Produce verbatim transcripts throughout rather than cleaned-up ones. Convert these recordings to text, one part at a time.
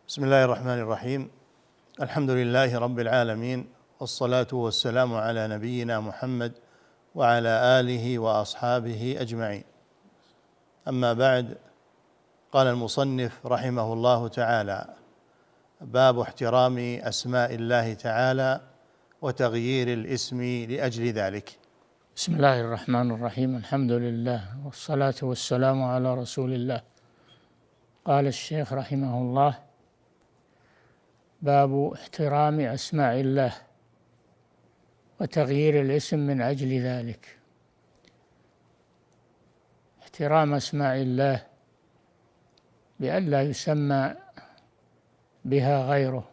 بسم الله الرحمن الرحيم. الحمد لله رب العالمين، والصلاة والسلام على نبينا محمد وعلى آله وأصحابه أجمعين. أما بعد، قال المصنف رحمه الله تعالى: باب احترام أسماء الله تعالى وتغيير الاسم لأجل ذلك. بسم الله الرحمن الرحيم. الحمد لله والصلاة والسلام على رسول الله. قال الشيخ رحمه الله: باب احترام أسماء الله وتغيير الاسم من أجل ذلك. احترام أسماء الله بأن لا يسمى بها غيره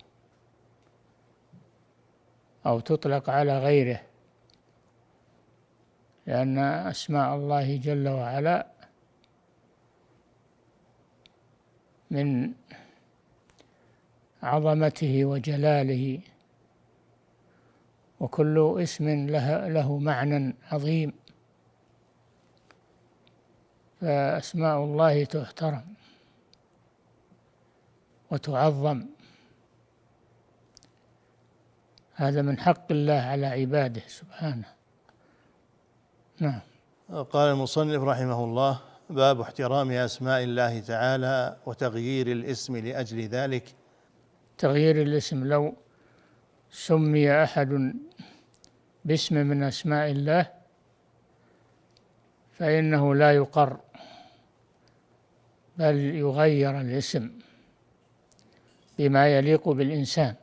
أو تطلق على غيره، لأن أسماء الله جل وعلا من عظمته وجلاله، وكل اسم له, له معنى عظيم، فأسماء الله تحترم وتعظم. هذا من حق الله على عباده سبحانه. نعم. قال المصنف رحمه الله: باب احترام أسماء الله تعالى وتغيير الاسم لأجل ذلك. تغيير الاسم، لو سمي أحد باسم من أسماء الله فإنه لا يقر، بل يغير الاسم بما يليق بالإنسان.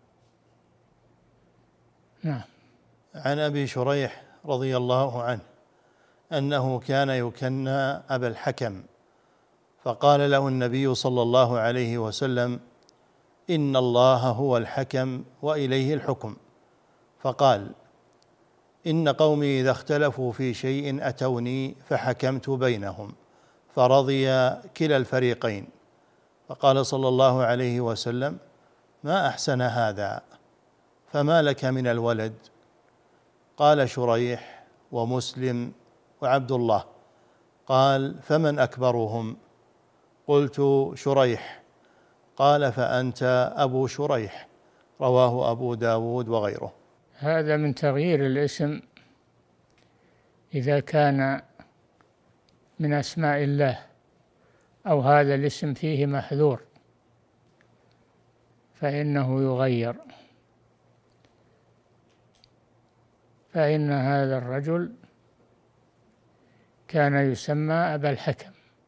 نعم. عن أبي شريح رضي الله عنه أنه كان يكنى أبا الحكم، فقال له النبي صلى الله عليه وسلم: إن الله هو الحكم وإليه الحكم. فقال: إن قومي إذا اختلفوا في شيء أتوني فحكمت بينهم فرضي كلا الفريقين. فقال صلى الله عليه وسلم: ما أحسن هذا، فما لك من الولد؟ قال شريح ومسلم وعبد الله. قال: فمن أكبرهم؟ قلت: شريح. قال: فأنت أبو شريح. رواه أبو داود وغيره. هذا من تغيير الاسم إذا كان من أسماء الله أو هذا الاسم فيه محذور فإنه يغير. فإن هذا الرجل كان يسمى أبا الحكم،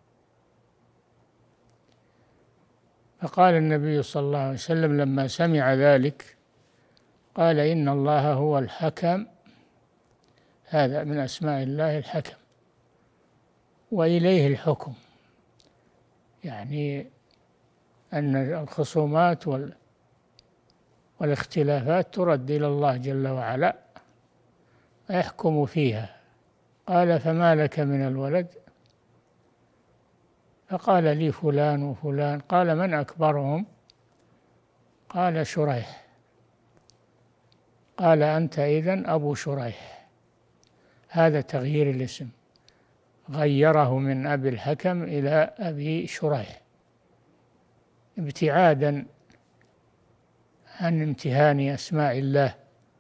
فقال النبي صلى الله عليه وسلم لما سمع ذلك قال: إن الله هو الحكم، هذا من أسماء الله الحكم، وإليه الحكم، يعني أن الخصومات والاختلافات ترد إلى الله جل وعلا ويحكم فيها. قال: فما لك من الولد؟ فقال: لي فلان وفلان. قال: من أكبرهم؟ قال: شريح. قال: أنت إذن أبو شريح. هذا تغيير الاسم، غيره من أبي الحكم إلى أبي شريح ابتعادا عن امتهان أسماء الله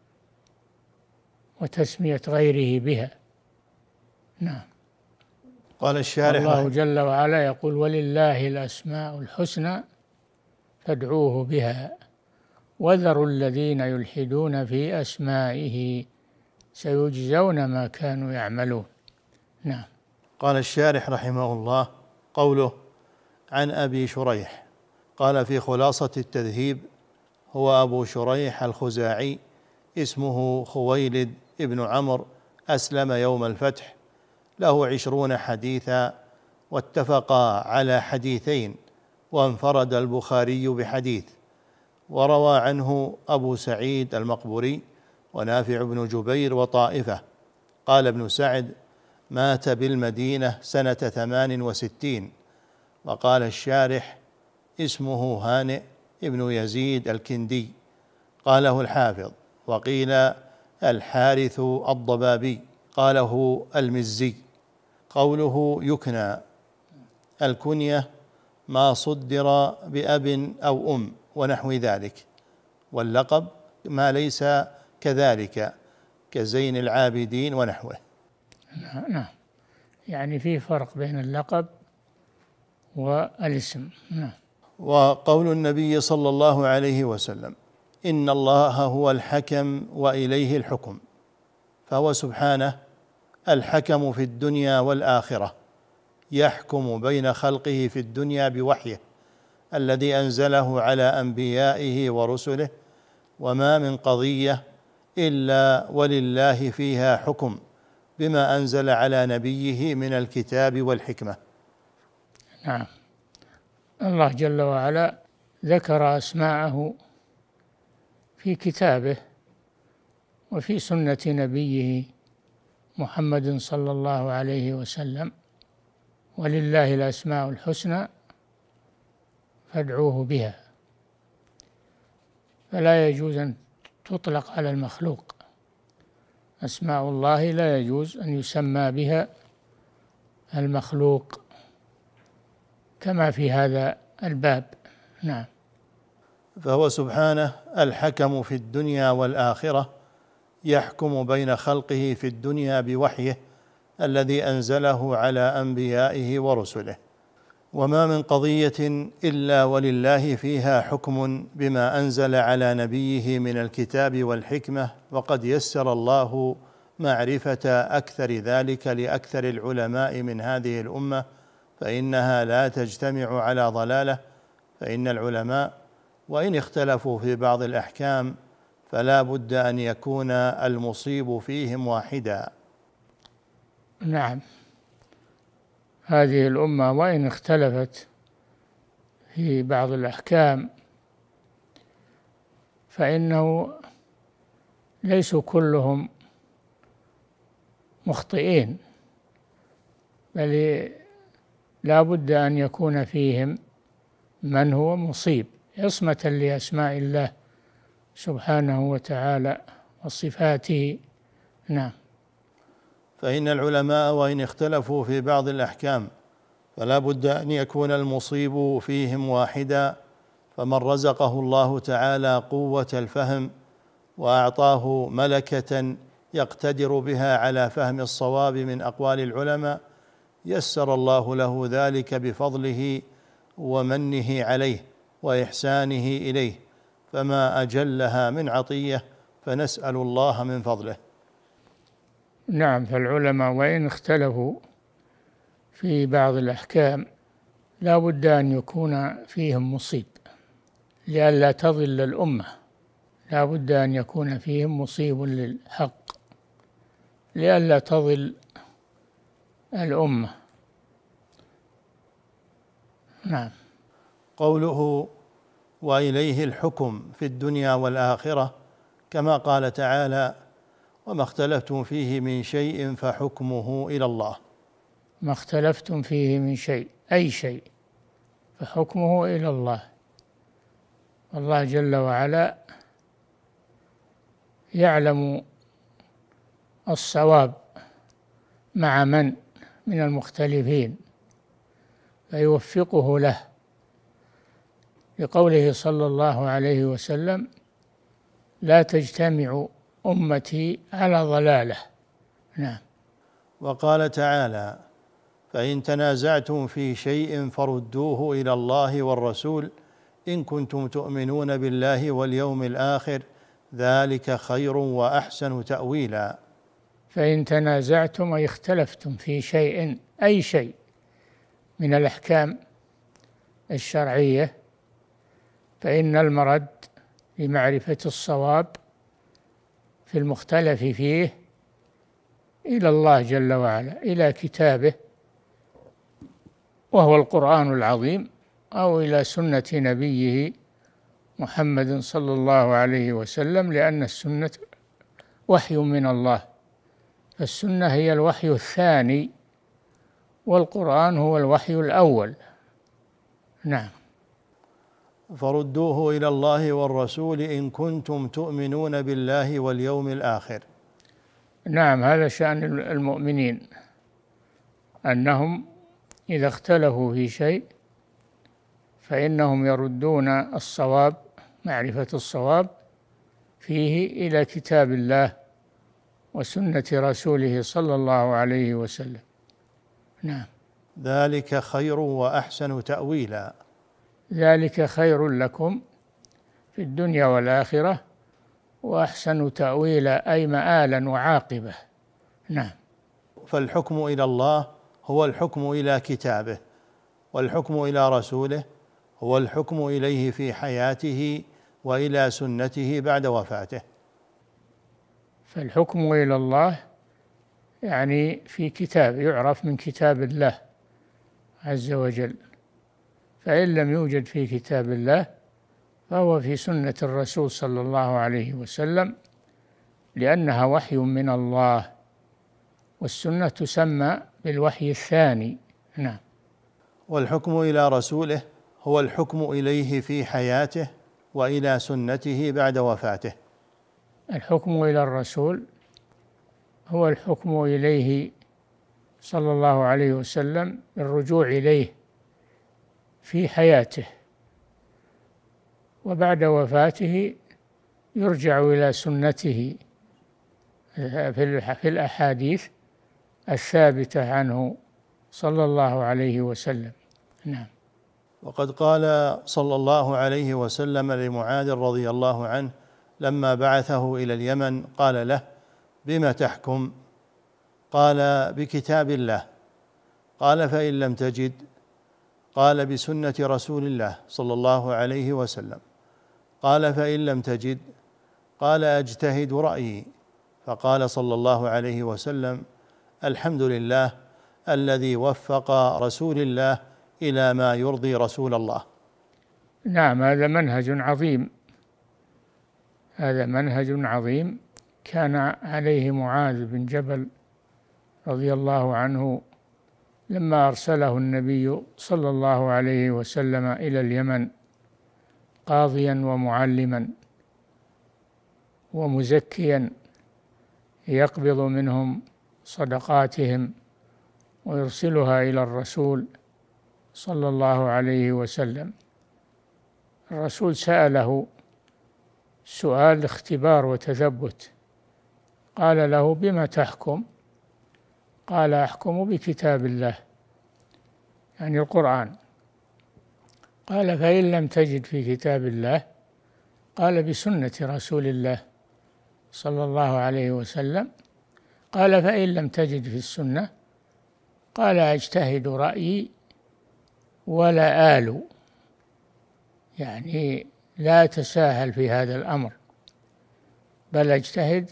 وتسمية غيره بها. نعم. قال الشارح: الله جل وعلا يقول: ولله الأسماء الحسنى فادعوه بها وذروا الذين يلحدون في أسمائه سيجزون ما كانوا يعملون. نعم. قال الشارح رحمه الله: قوله عن أبي شريح، قال في خلاصة التذهيب: هو أبو شريح الخزاعي، اسمه خويلد ابن عمرو، أسلم يوم الفتح، له عشرون حديثا، واتفقا على حديثين، وانفرد البخاري بحديث، وروى عنه أبو سعيد المقبوري ونافع بن جبير وطائفة. قال ابن سعد: مات بالمدينة سنة ثمان وستين. وقال الشارح: اسمه هانئ ابن يزيد الكندي. قاله الحافظ. وقيل الحارث الضبابي. قاله المزي. قوله يكنى، الكنية ما صدر بأب أو أم ونحو ذلك، واللقب ما ليس كذلك كزين العابدين ونحوه. نعم، يعني في فرق بين اللقب والاسم. نعم. وقول النبي صلى الله عليه وسلم: إن الله هو الحكم وإليه الحكم، فهو سبحانه الحكم في الدنيا والآخرة، يحكم بين خلقه في الدنيا بوحيه الذي أنزله على أنبيائه ورسله، وما من قضية إلا ولله فيها حكم بما أنزل على نبيه من الكتاب والحكمة. نعم. الله جل وعلا ذكر أسماءه في كتابه وفي سنة نبيه محمد صلى الله عليه وسلم: ولله الأسماء الحسنى فادعوه بها. فلا يجوز أن تطلق على المخلوق. أسماء الله لا يجوز أن يسمى بها المخلوق كما في هذا الباب. نعم. فهو سبحانه الحكم في الدنيا والآخرة، يحكم بين خلقه في الدنيا بوحيه الذي أنزله على أنبيائه ورسله، وما من قضية إلا ولله فيها حكم بما أنزل على نبيه من الكتاب والحكمة. وقد يسر الله معرفة أكثر ذلك لأكثر العلماء من هذه الأمة، فإنها لا تجتمع على ضلالة، فإن العلماء وإن اختلفوا في بعض الأحكام فلا بد أن يكون المصيب فيهم واحدا. نعم. هذه الأمة وإن اختلفت في بعض الأحكام فإنه ليسوا كلهم مخطئين، بل لا بد أن يكون فيهم من هو مصيب عصمة لأسماء الله سبحانه وتعالى وصفاته. نعم. فإن العلماء وإن اختلفوا في بعض الأحكام فلا بد أن يكون المصيب فيهم واحدا، فمن رزقه الله تعالى قوة الفهم وأعطاه ملكة يقتدر بها على فهم الصواب من أقوال العلماء، يسر الله له ذلك بفضله ومنه عليه وإحسانه إليه، فما أجلها من عطية، فنسأل الله من فضله. نعم. فالعلماء وإن اختلفوا في بعض الأحكام لا بد أن يكون فيهم مصيب لئلا تضل الأمة، لا بد أن يكون فيهم مصيب للحق لئلا تضل الأمة. نعم. قوله وإليه الحكم في الدنيا والآخرة، كما قال تعالى: وما اختلفتم فيه من شيء فحكمه إلى الله. ما اختلفتم فيه من شيء، أي شيء، فحكمه إلى الله. الله جل وعلا يعلم الصواب مع من من المختلفين فيوفقه له، لقوله صلى الله عليه وسلم: لا تجتمع أمتي على ضلالة. نعم. وقال تعالى: فإن تنازعتم في شيء فردوه إلى الله والرسول إن كنتم تؤمنون بالله واليوم الآخر ذلك خير وأحسن تأويلا. فإن تنازعتم أي اختلفتم في شيء، أي شيء من الأحكام الشرعية، فإن المرد لمعرفة الصواب في المختلف فيه إلى الله جل وعلا، إلى كتابه وهو القرآن العظيم، أو إلى سنة نبيه محمد صلى الله عليه وسلم، لأن السنة وحي من الله، فالسنة هي الوحي الثاني والقرآن هو الوحي الأول. نعم. فردوه إلى الله والرسول إن كنتم تؤمنون بالله واليوم الآخر. نعم. هذا شأن المؤمنين، أنهم إذا اختلفوا في شيء فإنهم يردون الصواب، معرفة الصواب فيه، إلى كتاب الله وسنة رسوله صلى الله عليه وسلم. نعم. ذلك خير وأحسن تأويلا. ذلك خير لكم في الدنيا والآخرة وأحسن تأويلا، أي مآلا وعاقبة. نعم. فالحكم إلى الله هو الحكم إلى كتابه، والحكم إلى رسوله هو الحكم إليه في حياته وإلى سنته بعد وفاته. فالحكم إلى الله يعني في كتاب، يعرف من كتاب الله عز وجل، فإن لم يوجد في كتاب الله فهو في سنة الرسول صلى الله عليه وسلم، لأنها وحي من الله، والسنة تسمى بالوحي الثاني. نعم. والحكم إلى رسوله هو الحكم إليه في حياته وإلى سنته بعد وفاته. الحكم إلى الرسول هو الحكم إليه صلى الله عليه وسلم، الرجوع إليه في حياته، وبعد وفاته يرجع إلى سنته في الأحاديث الثابتة عنه صلى الله عليه وسلم. نعم. وقد قال صلى الله عليه وسلم لمعاذ رضي الله عنه لما بعثه إلى اليمن، قال له: بما تحكم؟ قال: بكتاب الله. قال: فإن لم تجد؟ قال: بسنة رسول الله صلى الله عليه وسلم. قال: فإن لم تجد؟ قال: أجتهد رأيي. فقال صلى الله عليه وسلم: الحمد لله الذي وفق رسول الله إلى ما يرضي رسول الله. نعم، هذا منهج عظيم، هذا منهج عظيم كان عليه معاذ بن جبل رضي الله عنه لما أرسله النبي صلى الله عليه وسلم إلى اليمن قاضيا ومعلما ومزكيا، يقبض منهم صدقاتهم ويرسلها إلى الرسول صلى الله عليه وسلم. الرسول سأله سؤال اختبار وتثبت، قال له: بما تحكم؟ قال: أحكم بكتاب الله، يعني القرآن. قال: فإن لم تجد في كتاب الله؟ قال: بسنة رسول الله صلى الله عليه وسلم. قال: فإن لم تجد في السنة؟ قال: أجتهد رأيي ولا آل، يعني لا تساهل في هذا الأمر، بل أجتهد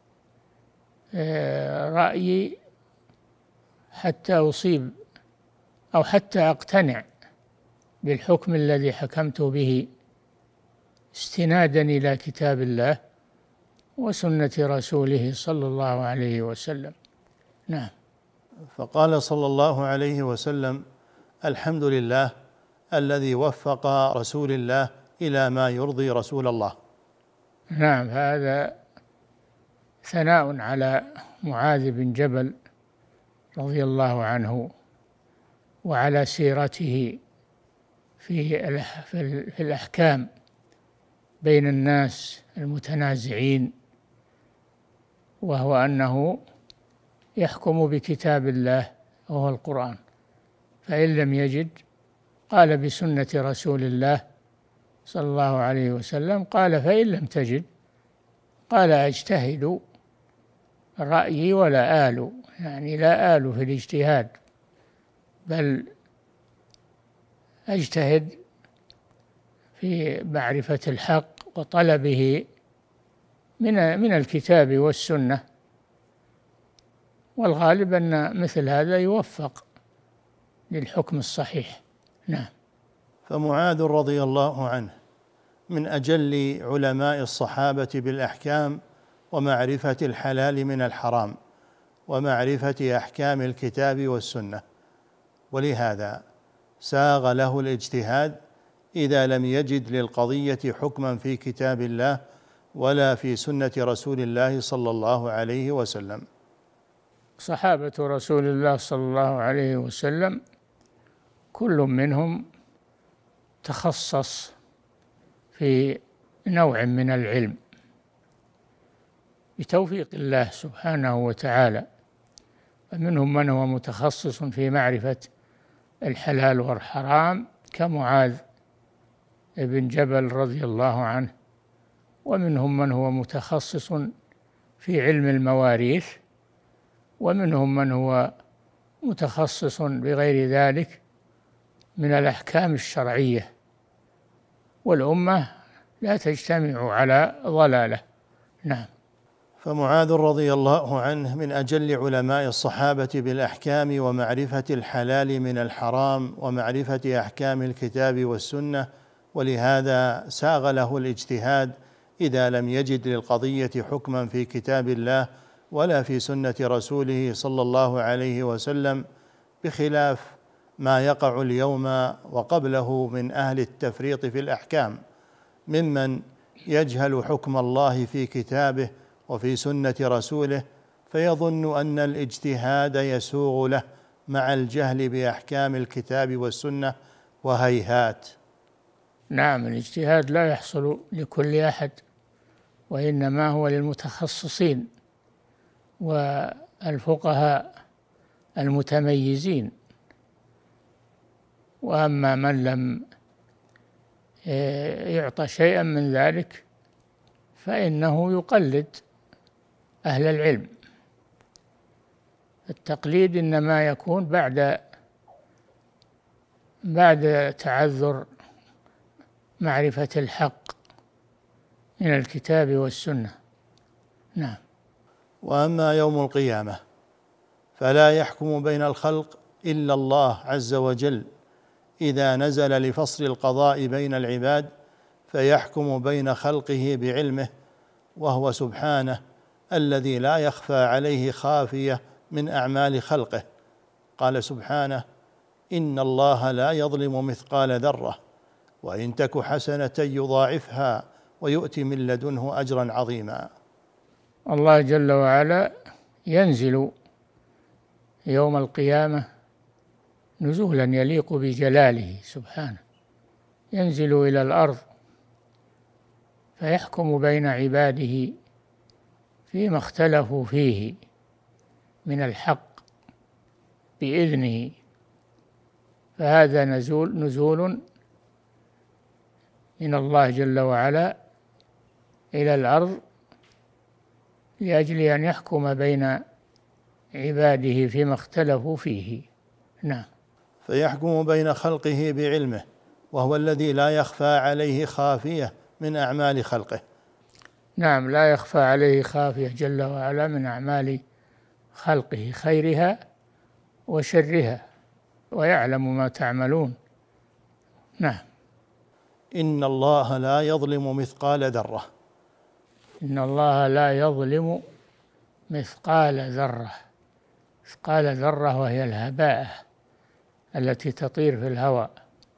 رأيي حتى أصيب أو حتى أقتنع بالحكم الذي حكمت به، استنادا إلى كتاب الله وسنة رسوله صلى الله عليه وسلم. نعم. فقال صلى الله عليه وسلم: الحمد لله الذي وفق رسول الله إلى ما يرضي رسول الله. نعم، هذا ثناء على معاذ بن جبل رضي الله عنه وعلى سيرته في في الأحكام بين الناس المتنازعين، وهو أنه يحكم بكتاب الله وهو القرآن، فإن لم يجد قال: بسنة رسول الله صلى الله عليه وسلم. قال: فإن لم تجد؟ قال: أجتهد رأيي ولا آل، يعني لا آل في الاجتهاد، بل أجتهد في معرفة الحق وطلبه من من الكتاب والسنة، والغالب أن مثل هذا يوفق للحكم الصحيح. نعم. فمعاذ رضي الله عنه من أجل علماء الصحابة بالأحكام ومعرفة الحلال من الحرام ومعرفة أحكام الكتاب والسنة، ولهذا ساغ له الاجتهاد إذا لم يجد للقضية حكما في كتاب الله ولا في سنة رسول الله صلى الله عليه وسلم. صحابة رسول الله صلى الله عليه وسلم كل منهم تخصص في نوع من العلم بتوفيق الله سبحانه وتعالى، فمنهم من هو متخصص في معرفة الحلال والحرام كمعاذ بن جبل رضي الله عنه، ومنهم من هو متخصص في علم المواريث، ومنهم من هو متخصص بغير ذلك من الأحكام الشرعية، والأمة لا تجتمع على ضلالة. نعم. فمعاذ رضي الله عنه من أجل علماء الصحابة بالأحكام ومعرفة الحلال من الحرام ومعرفة أحكام الكتاب والسنة، ولهذا ساغ له الاجتهاد إذا لم يجد للقضية حكما في كتاب الله ولا في سنة رسوله صلى الله عليه وسلم، بخلاف ما يقع اليوم وقبله من أهل التفريط في الأحكام، ممن يجهل حكم الله في كتابه وفي سنة رسوله فيظن أن الاجتهاد يسوغ له مع الجهل بأحكام الكتاب والسنة، وهيهات. نعم، الاجتهاد لا يحصل لكل أحد، وإنما هو للمتخصصين والفقهاء المتميزين، وأما من لم يعطى شيئا من ذلك فإنه يقلد أهل العلم. التقليد إنما يكون بعد بعد تعذر معرفة الحق من الكتاب والسنة. نعم. وأما يوم القيامة فلا يحكم بين الخلق إلا الله عز وجل إذا نزل لفصل القضاء بين العباد، فيحكم بين خلقه بعلمه، وهو سبحانه الذي لا يخفى عليه خافية من أعمال خلقه. قال سبحانه: إن الله لا يظلم مثقال ذرة وإن تك حسنة يضاعفها ويؤتي من لدنه أجرا عظيما. الله جل وعلا ينزل يوم القيامة نزولا يليق بجلاله سبحانه، ينزل إلى الأرض فيحكم بين عباده فيما اختلفوا فيه من الحق بإذنه، فهذا نزول نزول من الله جل وعلا إلى الأرض لأجل أن يحكم بين عباده فيما اختلفوا فيه. نعم. فيحكم بين خلقه بعلمه، وهو الذي لا يخفى عليه خافية من أعمال خلقه. نعم، لا يخفى عليه خافية جل وعلا من أعمال خلقه، خيرها وشرها، ويعلم ما تعملون. نعم. إن الله لا يظلم مثقال ذرة. إن الله لا يظلم مثقال ذرة. مثقال ذرة وهي الهباء التي تطير في الهواء،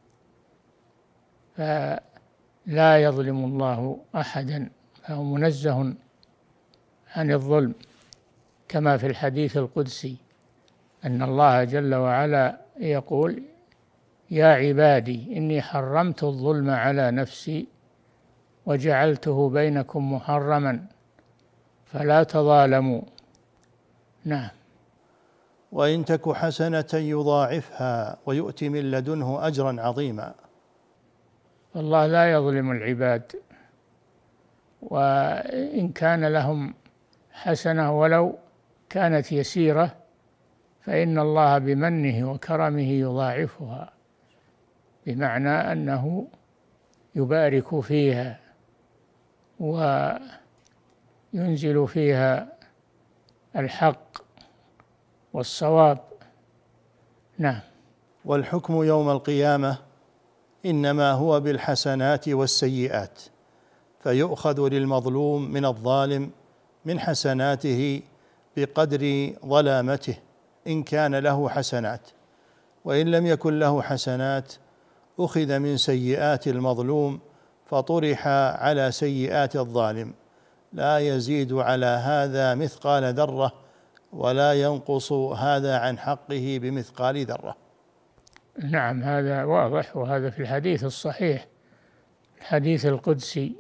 فلا يظلم الله أحدا، فهو منزه عن الظلم، كما في الحديث القدسي أن الله جل وعلا يقول: يا عبادي إني حرمت الظلم على نفسي وجعلته بينكم محرما فلا تظالموا. نعم. وإن تك حسنة يضاعفها ويؤتي من لدنه أجرا عظيما. الله لا يظلم العباد، وإن كان لهم حسنة ولو كانت يسيرة فإن الله بمنه وكرمه يضاعفها، بمعنى أنه يبارك فيها وينزل فيها الحق والصواب. نعم. والحكم يوم القيامة إنما هو بالحسنات والسيئات، فيؤخذ للمظلوم من الظالم من حسناته بقدر ظلامته إن كان له حسنات، وإن لم يكن له حسنات أخذ من سيئات المظلوم فطرح على سيئات الظالم، لا يزيد على هذا مثقال ذرة ولا ينقص هذا عن حقه بمثقال ذرة. نعم هذا واضح، وهذا في الحديث الصحيح، الحديث القدسي: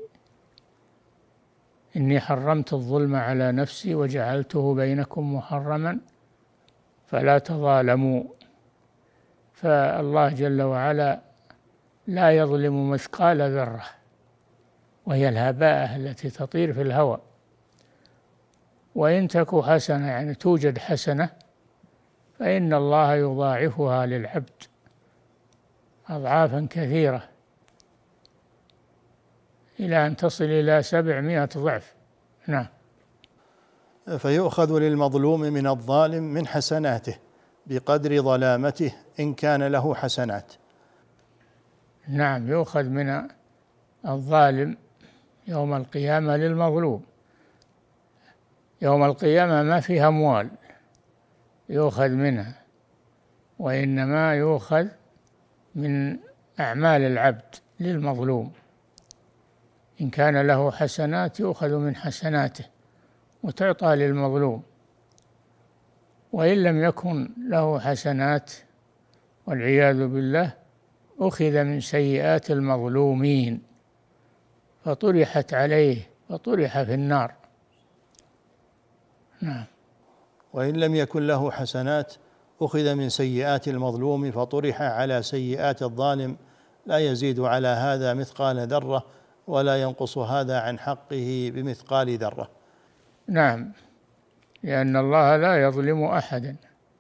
إني حرمت الظلم على نفسي وجعلته بينكم محرما فلا تظالموا. فالله جل وعلا لا يظلم مثقال ذرة، وهي الهباء التي تطير في الهواء، وإن تك حسنة يعني توجد حسنة فإن الله يضاعفها للعبد أضعافا كثيرة إلى أن تصل إلى سبعمائة ضعف. نعم. فيؤخذ للمظلوم من الظالم من حسناته بقدر ظلامته إن كان له حسنات. نعم، يؤخذ من الظالم يوم القيامة للمظلوم. يوم القيامة ما فيها أموال يؤخذ منها، وإنما يؤخذ من أعمال العبد للمظلوم. إن كان له حسنات يؤخذ من حسناته وتعطى للمظلوم، وإن لم يكن له حسنات والعياذ بالله أخذ من سيئات المظلومين فطرحت عليه فطرح في النار. نعم. وإن لم يكن له حسنات أخذ من سيئات المظلوم فطرح على سيئات الظالم، لا يزيد على هذا مثقال ذرة ولا ينقص هذا عن حقه بمثقال ذرة. نعم، لأن الله لا يظلم أحدا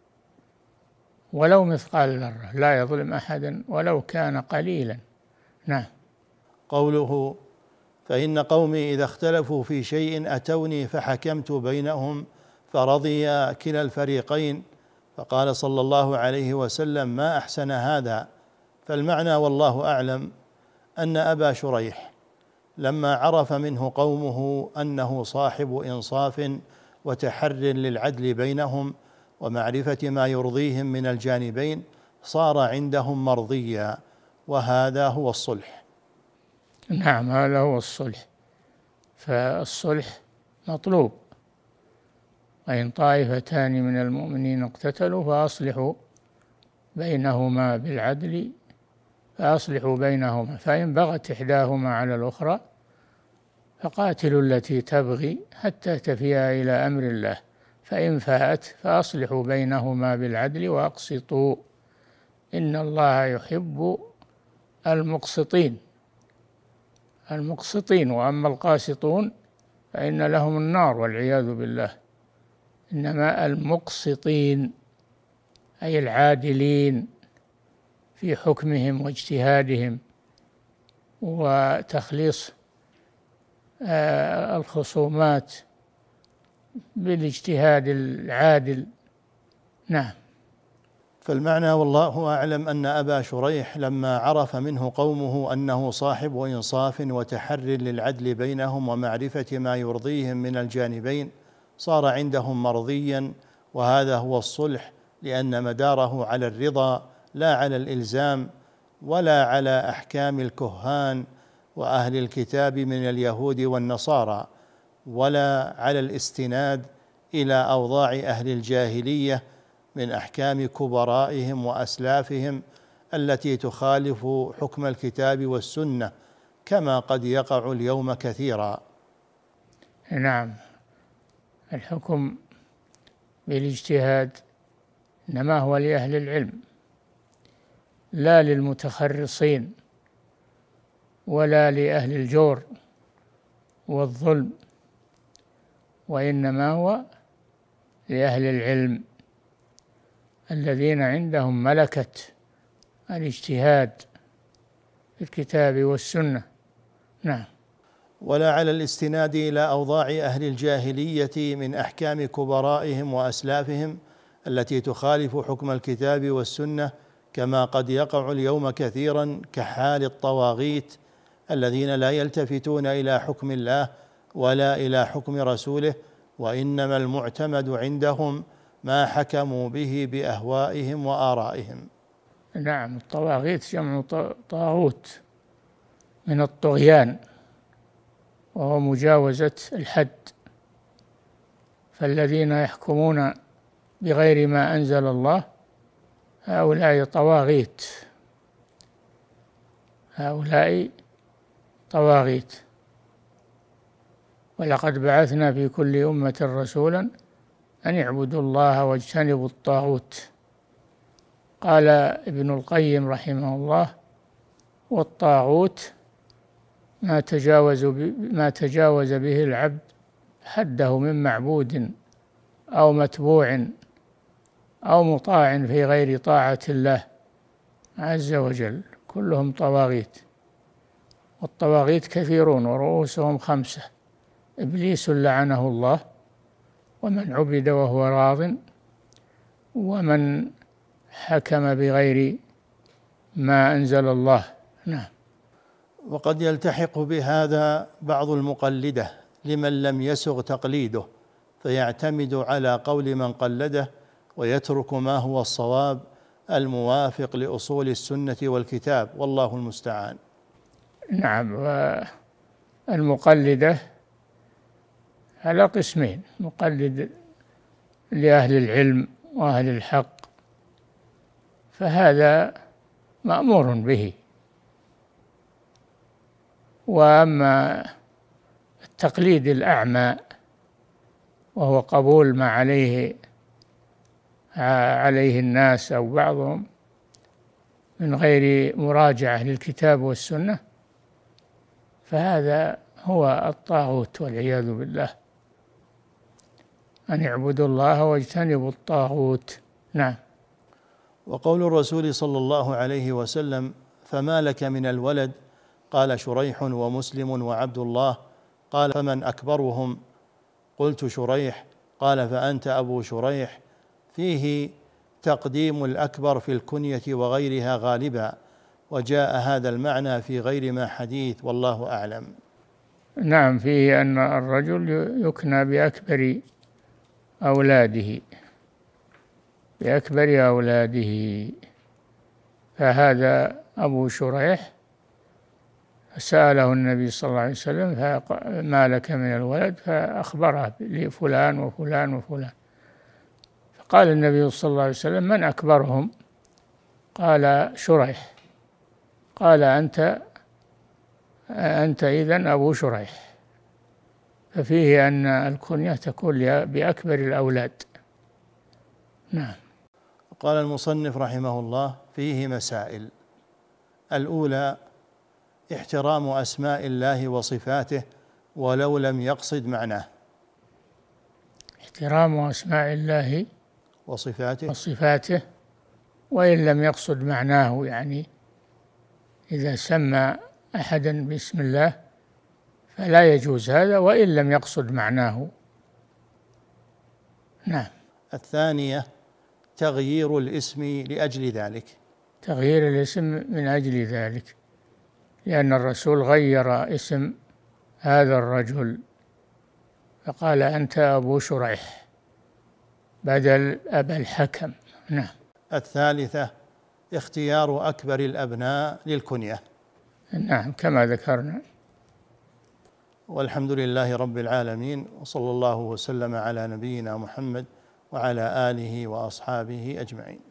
ولو مثقال ذرة، لا يظلم أحدا ولو كان قليلا. نعم. قوله: فإن قومي إذا اختلفوا في شيء أتوني فحكمت بينهم فرضي كلا الفريقين، فقال صلى الله عليه وسلم: ما أحسن هذا. فالمعنى والله أعلم أن أبا شريح لما عرف منه قومه أنه صاحب إنصاف وتحر للعدل بينهم ومعرفة ما يرضيهم من الجانبين صار عندهم مرضيا، وهذا هو الصلح. نعم، هذا هو الصلح. فالصلح مطلوب. وإن طائفتان من المؤمنين اقتتلوا فأصلحوا بينهما بالعدل فأصلحوا بينهما، فإن بغت إحداهما على الأخرى فقاتلوا التي تبغي حتى تفيء إلى أمر الله، فإن فاءت فأصلحوا بينهما بالعدل وأقسطوا إن الله يحب المقسطين المقسطين وأما القاسطون فإن لهم النار والعياذ بالله. إنما المقسطين أي العادلين في حكمهم واجتهادهم وتخليص الخصومات بالاجتهاد العادل. نعم. فالمعنى والله أعلم أن أبا شريح لما عرف منه قومه أنه صاحب إنصاف وتحر للعدل بينهم ومعرفة ما يرضيهم من الجانبين صار عندهم مرضيا، وهذا هو الصلح، لأن مداره على الرضا لا على الإلزام ولا على أحكام الكهان وأهل الكتاب من اليهود والنصارى، ولا على الاستناد إلى أوضاع أهل الجاهلية من أحكام كبرائهم وأسلافهم التي تخالف حكم الكتاب والسنة كما قد يقع اليوم كثيرا. نعم، الحكم بالاجتهاد إنما هو لأهل العلم لا للمتخرصين ولا لأهل الجور والظلم، وإنما هو لأهل العلم الذين عندهم ملكة الاجتهاد في الكتاب والسنة. نعم. ولا على الاستناد إلى أوضاع أهل الجاهلية من أحكام كبرائهم وأسلافهم التي تخالف حكم الكتاب والسنة كما قد يقع اليوم كثيرا، كحال الطواغيت الذين لا يلتفتون إلى حكم الله ولا إلى حكم رسوله، وإنما المعتمد عندهم ما حكموا به بأهوائهم وآرائهم. نعم، الطواغيت جمع طاغوت من الطغيان وهو مجاوزة الحد، فالذين يحكمون بغير ما أنزل الله هؤلاء طواغيت، هؤلاء طواغيت. ولقد بعثنا في كل أمة رسولا أن اعبدوا الله واجتنبوا الطاغوت. قال ابن القيم رحمه الله: والطاغوت ما تجاوز ما تجاوز به العبد حده من معبود أو متبوع أو مطاع في غير طاعة الله عز وجل، كلهم طواغيت. والطواغيت كثيرون ورؤوسهم خمسة: إبليس لعنه الله، ومن عبد وهو راض، ومن حكم بغير ما أنزل الله. نعم. وقد يلتحق بهذا بعض المقلدة لمن لم يسغ تقليده، فيعتمد على قول من قلده ويترك ما هو الصواب الموافق لأصول السنة والكتاب، والله المستعان. نعم. والمقلدة على قسمين: مقلد لأهل العلم وأهل الحق، فهذا مأمور به. وأما التقليد الأعمى وهو قبول ما عليه عليه الناس أو بعضهم من غير مراجعة للكتاب والسنة، فهذا هو الطاغوت والعياذ بالله. أن اعبدوا الله واجتنبوا الطاغوت. نعم. وقول الرسول صلى الله عليه وسلم: فما لك من الولد؟ قال: شريح ومسلم وعبد الله. قال: فمن أكبرهم؟ قلت: شريح. قال: فأنت أبو شريح. فيه تقديم الأكبر في الكنية وغيرها غالبا، وجاء هذا المعنى في غير ما حديث، والله أعلم. نعم. فيه أن الرجل يكنى بأكبر أولاده بأكبر أولاده فهذا أبو شريح. سأله النبي صلى الله عليه وسلم: ما لك من الولد؟ فأخبره: لفلان وفلان وفلان. فقال النبي صلى الله عليه وسلم: من أكبرهم؟ قال: شريح. قال: أنت أنت إذن أبو شريح. ففيه أن الكنية تكون بأكبر الأولاد. نعم. قال المصنف رحمه الله: فيه مسائل. الأولى: احترام أسماء الله وصفاته ولو لم يقصد معناه. احترام أسماء الله وصفاته وصفاته وإن لم يقصد معناه، يعني إذا سمى أحدا باسم الله فلا يجوز هذا وإن لم يقصد معناه. نعم. الثانية: تغيير الاسم لأجل ذلك. تغيير الاسم من أجل ذلك، لأن الرسول غير اسم هذا الرجل فقال: أنت أبو شريح بدل أبا الحكم. نعم. الثالثة: اختيار أكبر الأبناء للكنية. نعم، كما ذكرنا. والحمد لله رب العالمين، وصلى الله وسلم على نبينا محمد وعلى آله وأصحابه أجمعين.